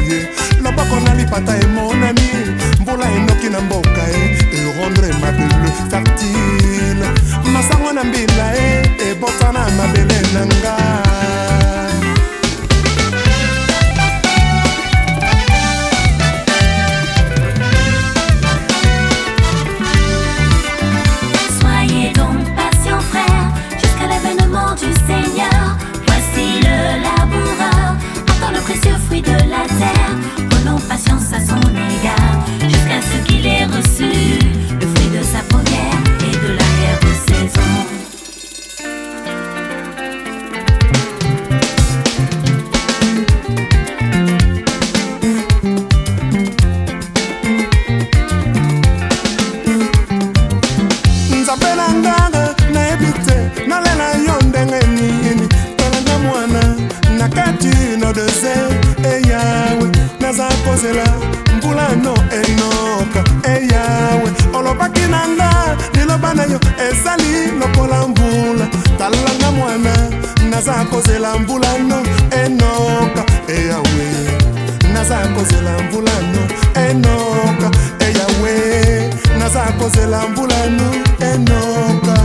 loboko na lipata e mon ami mbula enoki na mboka e rendre ma belle fertile masango na mbila e botana mabele nanga. Soyez donc patients frères jusqu'à l'avènement du Seigneur. Voici le laboureur attend le précieux fruit de la terre. Prenons patience à son égard jusqu'à ce qu'il ait reçu le fruit de sa première et de l'arrière-saison. Mbula no enoka eyawe olobaki nanga liloba na yo ezali lokola mbula talanga mwana naza kozela mbula no enoka eyawe naza kozela mbula no enoka eyawe naza kozela mbula no enoka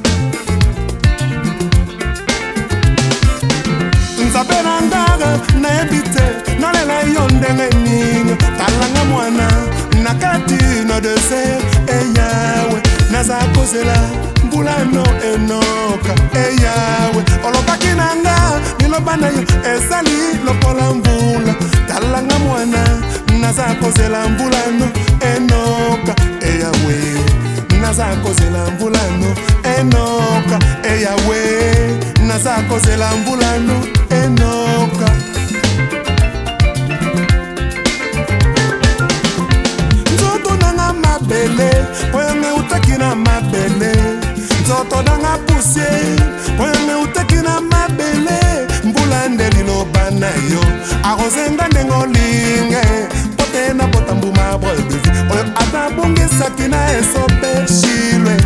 nzabela ndaga na ebite nalela yo ndenge nini talanga mwana nakati na desert eyawe naza kozela mbula no enoka eyawe olobaki nanga liloba na yo ezali lokola mbula talanga mwana naza kozela mbula no enoka eyawe naza kozela mbula no enoka eyawe naza kozela mbula no enoka. Nzoto nanga mabele oyame utaki na mabele nzoto nanga poussière oyame utaki na mabele mbula nde liloba na yo arozenga ndenge olinge pote na botambu mabre de vie oyo ata bongisaki na esope shilwe.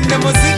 muziki